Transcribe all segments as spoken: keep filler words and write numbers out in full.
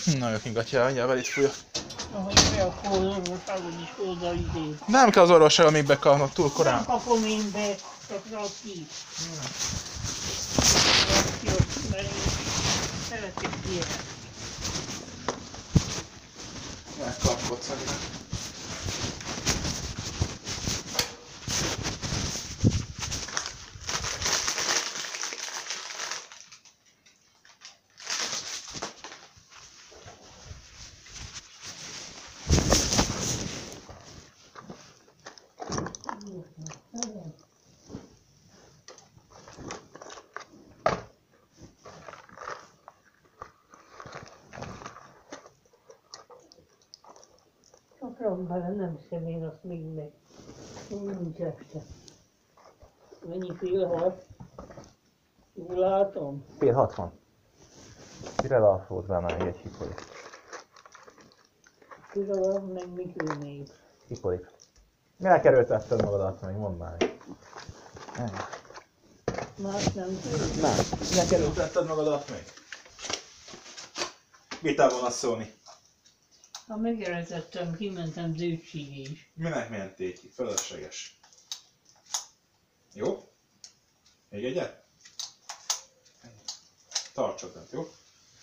Nagyon kingatja, mindjárt velét fújok. Ahogy be akkor az orvosságon is oda idén. Nem kell az orvosságon még bekapnod, túl korán. Nem kapom én be, csak Raki. Raki, mert én szeretek ilyet. Megkapkodsz annyira. Akram bele, nem hiszem én azt még meg. Nincs este. Mennyi fél hat? Jól látom? Fél hatvan. Mire alszólt benne még egy hipolit? Kire van, meg mikor még? Hipolit. Mire kerültetted magadat még? Mondd már. Más nem tudom. Nem. Mire kerültetted magadat még? Mit el volna szólni? Ha megjelentettem, kimentem Zöldségé is. Minek menték ki? Fölösleges. Jó? Még egyet? Tartsad bent, jó?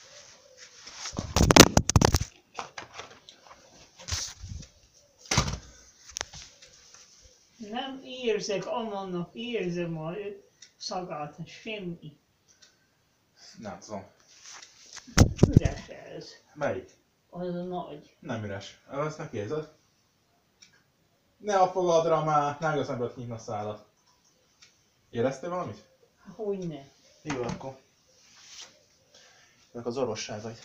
Nem érzek Amannak, érzem a szagát, semmi. Nem tudom. Üres ez. Melyik? Az a nagy. Nem üres. Ezt meg érzed? Ne a fogadra már, nem igazán nem nyitni a szálat. Éreztél valamit? Hogyne. Jó, akkor. Ezek az orvosságait.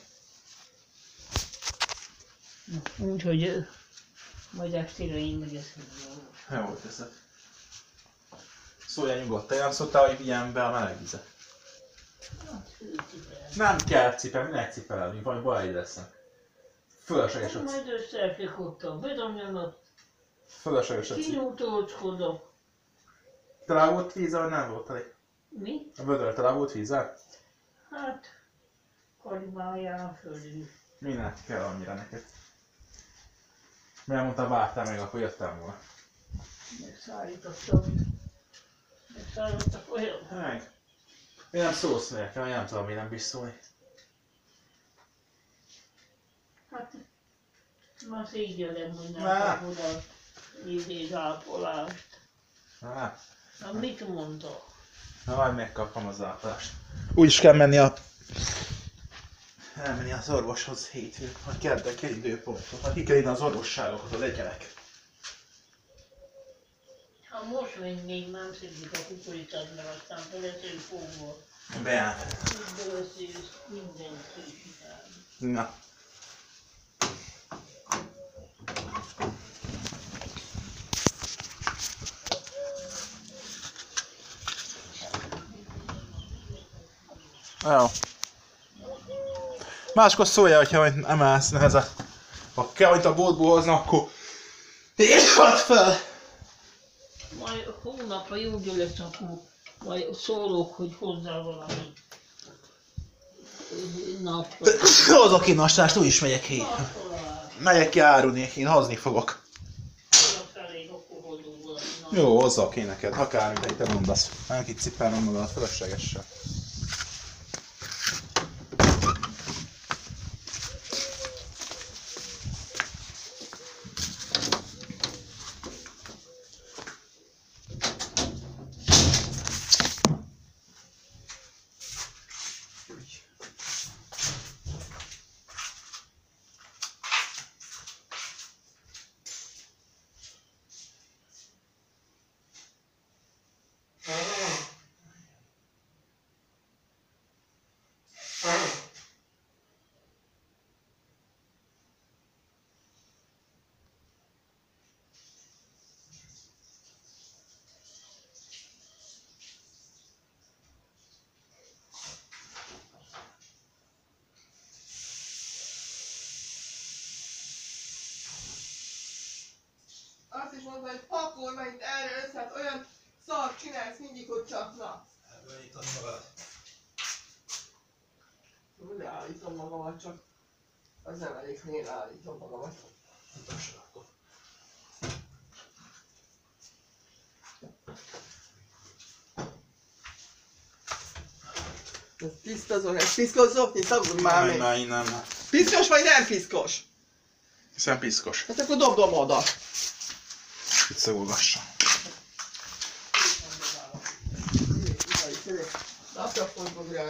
Úgyhogy majd estére én megeszem. Jó, teszed. Szóljál nyugodtan, nem szoktál, hogy vigyem be a meleg vizet. Nem kell cipelni, minek cipelni, vagy baj lesznek. Fölösleges a cipelni. Majd összefikottam, bedobjam a Fölösleges a cipelni. kinútócskodok. Tele volt vízzel, vagy nem volt elég? Mi? A vödör tele volt vízzel? Hát, kalimáljál fölül. Minek kell annyira neked? Miért mondtál, vártál meg, akkor jöttem volna. Megszállítottam. Megszállítottak olyan. Meg. Mi nem szólsz nekem, nem tudom, mi nem bíz szólni. Hát, már szégyellem, hogy nem Á. kap oda nézés ápolást. Á, Na mit mondta? na majd megkapom az ápolást. Úgy is kell menni a... elmenni az orvoshoz hétfőn, hogy kedden kell időpontot, ha ki kell írni az orvosságokat, az egyelek. Ha most mennék, nem szedjük a kukoricát, meg aztán feleszünk fogva. Beállt. Így beleszélsz mindent kicsikálni. Na. Jó. Máskor szóljál, hogyha emelsz nehezet. Ha kell, hogy a boltból hozna, akkor írjad fel! Majd hónap, ha jó lesz, akkor majd szólok, hogy hozzá valami napra. Hozok én nastást, úgy is megyek hét. Napra. Megyek ki árulni, én hozni fogok. Felé, akkor hozunk valami napra. Jó, hozzak én neked, akármit, hogy te mondasz. Nem itt cipelnom magadat fölöslegessel. Azt is mondta, hogy pakol megint erre össze, hát olyan szart csinálsz mindig, hogy csak na. Ebből nyitod magad. Leállítom magamat csak. Az nem elég, hogy én állítom magamat. Ez tisztazol, ez piszkos zokni, szabadul már még. Nem, nem. Piszkos vagy nem piszkos? Hiszen piszkos. Hát akkor dobdom oda. Itt szagolgassa. Napra fogok rá.